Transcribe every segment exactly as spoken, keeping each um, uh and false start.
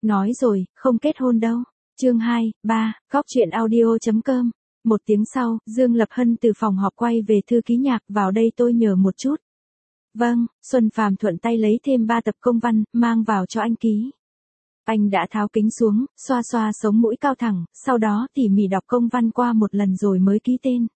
Nói rồi, không kết hôn đâu. Chương hai, ba, Cóc truyện audio chấm com. Một tiếng sau, Dương Lập Hân từ phòng họp quay về thư ký Nhạc, vào đây tôi nhờ một chút. Vâng, Xuân Phàm thuận tay lấy thêm ba tập công văn, mang vào cho anh ký. Anh đã tháo kính xuống, xoa xoa sống mũi cao thẳng, sau đó tỉ mỉ đọc công văn qua một lần rồi mới ký tên.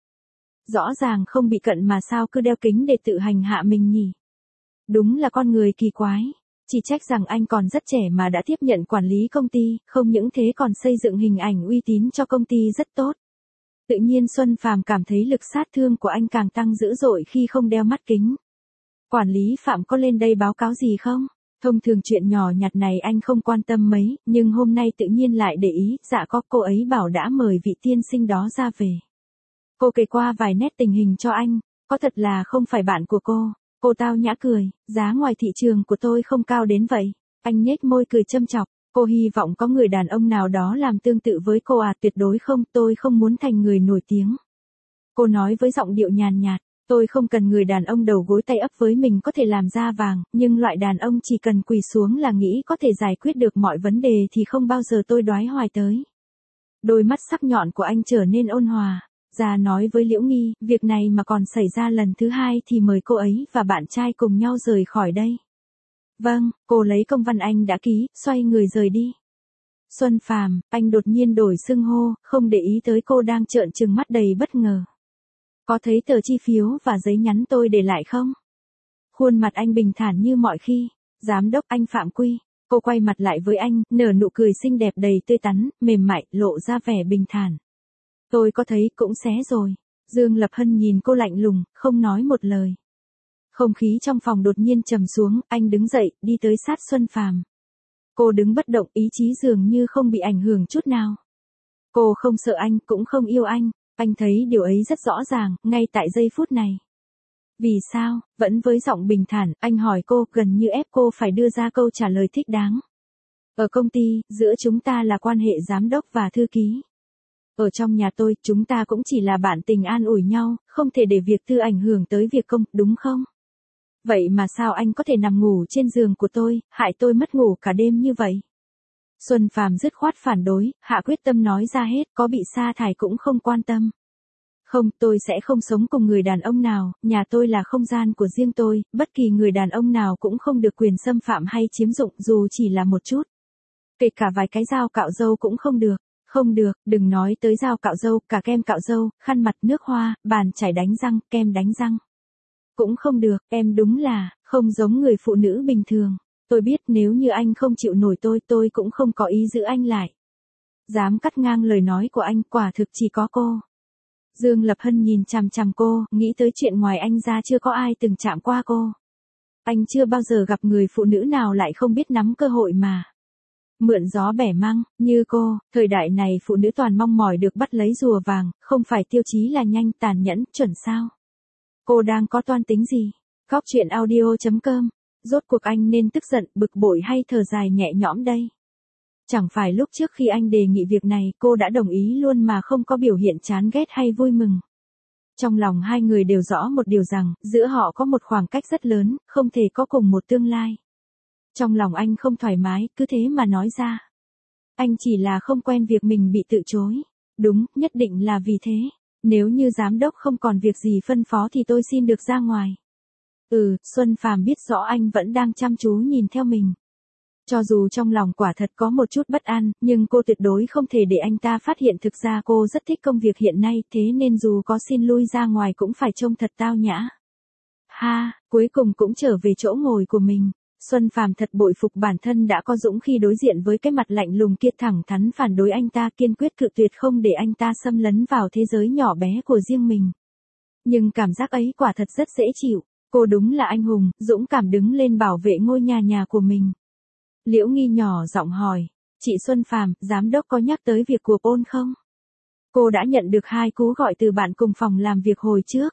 Rõ ràng không bị cận mà sao cứ đeo kính để tự hành hạ mình nhỉ? Đúng là con người kỳ quái. Chỉ trách rằng anh còn rất trẻ mà đã tiếp nhận quản lý công ty, không những thế còn xây dựng hình ảnh uy tín cho công ty rất tốt. Tự nhiên Xuân Phàm cảm thấy lực sát thương của anh càng tăng dữ dội khi không đeo mắt kính. Quản lý Phạm có lên đây báo cáo gì không? Thông thường chuyện nhỏ nhặt này anh không quan tâm mấy, nhưng hôm nay tự nhiên lại để ý, dạ có, cô ấy bảo đã mời vị tiên sinh đó ra về. Cô kể qua vài nét tình hình cho anh, có thật là không phải bạn của cô. Cô tao nhã cười, giá ngoài thị trường của tôi không cao đến vậy. Anh nhếch môi cười châm chọc, cô hy vọng có người đàn ông nào đó làm tương tự với cô à? Tuyệt đối không, tôi không muốn thành người nổi tiếng. Cô nói với giọng điệu nhàn nhạt, tôi không cần người đàn ông đầu gối tay ấp với mình có thể làm ra vàng, nhưng loại đàn ông chỉ cần quỳ xuống là nghĩ có thể giải quyết được mọi vấn đề thì không bao giờ tôi đoái hoài tới. Đôi mắt sắc nhọn của anh trở nên ôn hòa. Ra nói với Liễu Nghi, việc này mà còn xảy ra lần thứ hai thì mời cô ấy và bạn trai cùng nhau rời khỏi đây. Vâng, cô lấy công văn anh đã ký, xoay người rời đi. Xuân Phàm, anh đột nhiên đổi xưng hô, không để ý tới cô đang trợn trừng mắt đầy bất ngờ. Có thấy tờ chi phiếu và giấy nhắn tôi để lại không? Khuôn mặt anh bình thản như mọi khi. Giám đốc anh Phạm Quy. Cô quay mặt lại với anh, nở nụ cười xinh đẹp đầy tươi tắn, mềm mại, lộ ra vẻ bình thản. Tôi có thấy cũng xé rồi. Dương Lập Hân nhìn cô lạnh lùng, không nói một lời. Không khí trong phòng đột nhiên trầm xuống, anh đứng dậy, đi tới sát Xuân Phàm. Cô đứng bất động, ý chí dường như không bị ảnh hưởng chút nào. Cô không sợ anh, cũng không yêu anh. Anh thấy điều ấy rất rõ ràng, ngay tại giây phút này. Vì sao? Vẫn với giọng bình thản, anh hỏi cô, gần như ép cô phải đưa ra câu trả lời thích đáng. Ở công ty, giữa chúng ta là quan hệ giám đốc và thư ký. Ở trong nhà tôi, chúng ta cũng chỉ là bạn tình an ủi nhau, không thể để việc tư ảnh hưởng tới việc công, đúng không? Vậy mà sao anh có thể nằm ngủ trên giường của tôi, hại tôi mất ngủ cả đêm như vậy? Xuân Phàm dứt khoát phản đối, hạ quyết tâm nói ra hết, có bị sa thải cũng không quan tâm. Không, tôi sẽ không sống cùng người đàn ông nào, nhà tôi là không gian của riêng tôi, bất kỳ người đàn ông nào cũng không được quyền xâm phạm hay chiếm dụng dù chỉ là một chút. Kể cả vài cái dao cạo râu cũng không được. Không được, đừng nói tới dao cạo râu, cả kem cạo râu, khăn mặt nước hoa, bàn chải đánh răng, kem đánh răng. Cũng không được, em đúng là, không giống người phụ nữ bình thường. Tôi biết nếu như anh không chịu nổi tôi, tôi cũng không có ý giữ anh lại. Dám cắt ngang lời nói của anh, quả thực chỉ có cô. Dương Lập Hân nhìn chằm chằm cô, nghĩ tới chuyện ngoài anh ra chưa có ai từng chạm qua cô. Anh chưa bao giờ gặp người phụ nữ nào lại không biết nắm cơ hội mà. Mượn gió bẻ măng, như cô, thời đại này phụ nữ toàn mong mỏi được bắt lấy rùa vàng, không phải tiêu chí là nhanh, tàn nhẫn, chuẩn sao. Cô đang có toan tính gì? Cóc truyện audio chấm com. Rốt cuộc anh nên tức giận, bực bội hay thở dài nhẹ nhõm đây? Chẳng phải lúc trước khi anh đề nghị việc này cô đã đồng ý luôn mà không có biểu hiện chán ghét hay vui mừng. Trong lòng hai người đều rõ một điều rằng, giữa họ có một khoảng cách rất lớn, không thể có cùng một tương lai. Trong lòng anh không thoải mái, cứ thế mà nói ra. Anh chỉ là không quen việc mình bị tự chối. Đúng, nhất định là vì thế. Nếu như giám đốc không còn việc gì phân phó thì tôi xin được ra ngoài. Ừ, Xuân Phàm biết rõ anh vẫn đang chăm chú nhìn theo mình. Cho dù trong lòng quả thật có một chút bất an, nhưng cô tuyệt đối không thể để anh ta phát hiện thực ra cô rất thích công việc hiện nay, thế nên dù có xin lui ra ngoài cũng phải trông thật tao nhã. Ha, cuối cùng cũng trở về chỗ ngồi của mình. Xuân Phàm thật bội phục bản thân đã có dũng khi đối diện với cái mặt lạnh lùng kia, thẳng thắn phản đối anh ta, kiên quyết cự tuyệt không để anh ta xâm lấn vào thế giới nhỏ bé của riêng mình. Nhưng cảm giác ấy quả thật rất dễ chịu, cô đúng là anh hùng, dũng cảm đứng lên bảo vệ ngôi nhà nhà của mình. Liễu Nghi nhỏ giọng hỏi, chị Xuân Phàm, giám đốc có nhắc tới việc của Paul không? Cô đã nhận được hai cú gọi từ bạn cùng phòng làm việc hồi trước.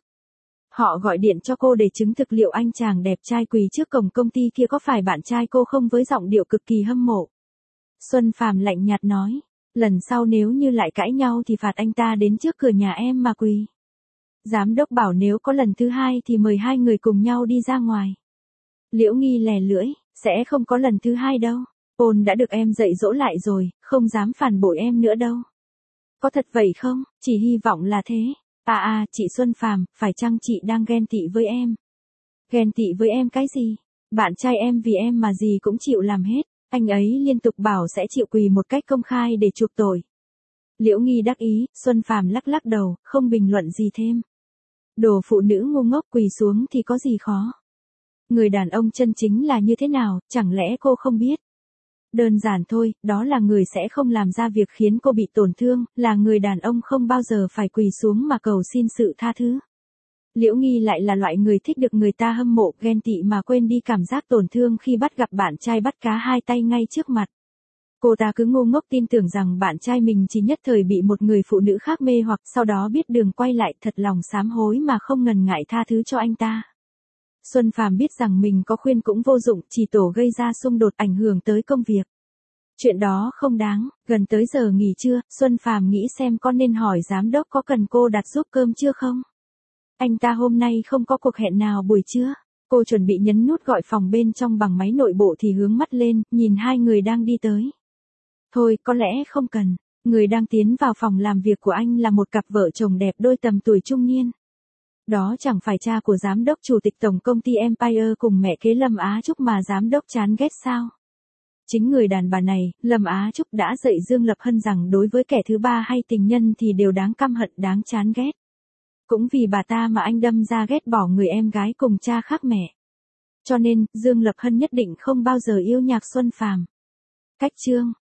Họ gọi điện cho cô để chứng thực liệu anh chàng đẹp trai quỳ trước cổng công ty kia có phải bạn trai cô không, với giọng điệu cực kỳ hâm mộ. Xuân Phàm lạnh nhạt nói, lần sau nếu như lại cãi nhau thì phạt anh ta đến trước cửa nhà em mà quỳ. Giám đốc bảo nếu có lần thứ hai thì mời hai người cùng nhau đi ra ngoài. Liễu Nghi lè lưỡi, sẽ không có lần thứ hai đâu. Ôn đã được em dạy dỗ lại rồi, không dám phản bội em nữa đâu. Có thật vậy không? Chỉ hy vọng là thế. À à, chị Xuân Phàm, phải chăng chị đang ghen tị với em? Ghen tị với em cái gì? Bạn trai em vì em mà gì cũng chịu làm hết. Anh ấy liên tục bảo sẽ chịu quỳ một cách công khai để chuộc tội. Liễu Nghi đắc ý, Xuân Phàm lắc lắc đầu, không bình luận gì thêm. Đồ phụ nữ ngu ngốc, quỳ xuống thì có gì khó. Người đàn ông chân chính là như thế nào, chẳng lẽ cô không biết? Đơn giản thôi, đó là người sẽ không làm ra việc khiến cô bị tổn thương, là người đàn ông không bao giờ phải quỳ xuống mà cầu xin sự tha thứ. Liễu Nghi lại là loại người thích được người ta hâm mộ, ghen tị mà quên đi cảm giác tổn thương khi bắt gặp bạn trai bắt cá hai tay ngay trước mặt. Cô ta cứ ngu ngốc tin tưởng rằng bạn trai mình chỉ nhất thời bị một người phụ nữ khác mê hoặc sau đó biết đường quay lại, thật lòng sám hối mà không ngần ngại tha thứ cho anh ta. Xuân Phàm biết rằng mình có khuyên cũng vô dụng, chỉ tổ gây ra xung đột ảnh hưởng tới công việc. Chuyện đó không đáng. Gần tới giờ nghỉ trưa, Xuân Phàm nghĩ xem có nên hỏi giám đốc có cần cô đặt giúp cơm chưa không. Anh ta hôm nay không có cuộc hẹn nào buổi trưa. Cô chuẩn bị nhấn nút gọi phòng bên trong bằng máy nội bộ thì hướng mắt lên, nhìn hai người đang đi tới. Thôi, có lẽ không cần. Người đang tiến vào phòng làm việc của anh là một cặp vợ chồng đẹp đôi tầm tuổi trung niên. Đó chẳng phải cha của giám đốc chủ tịch tổng công ty Empire cùng mẹ kế Lâm Á Trúc mà giám đốc chán ghét sao? Chính người đàn bà này, Lâm Á Trúc đã dạy Dương Lập Hân rằng đối với kẻ thứ ba hay tình nhân thì đều đáng căm hận, đáng chán ghét. Cũng vì bà ta mà anh đâm ra ghét bỏ người em gái cùng cha khác mẹ. Cho nên, Dương Lập Hân nhất định không bao giờ yêu Nhạc Xuân Phàm. Cách chương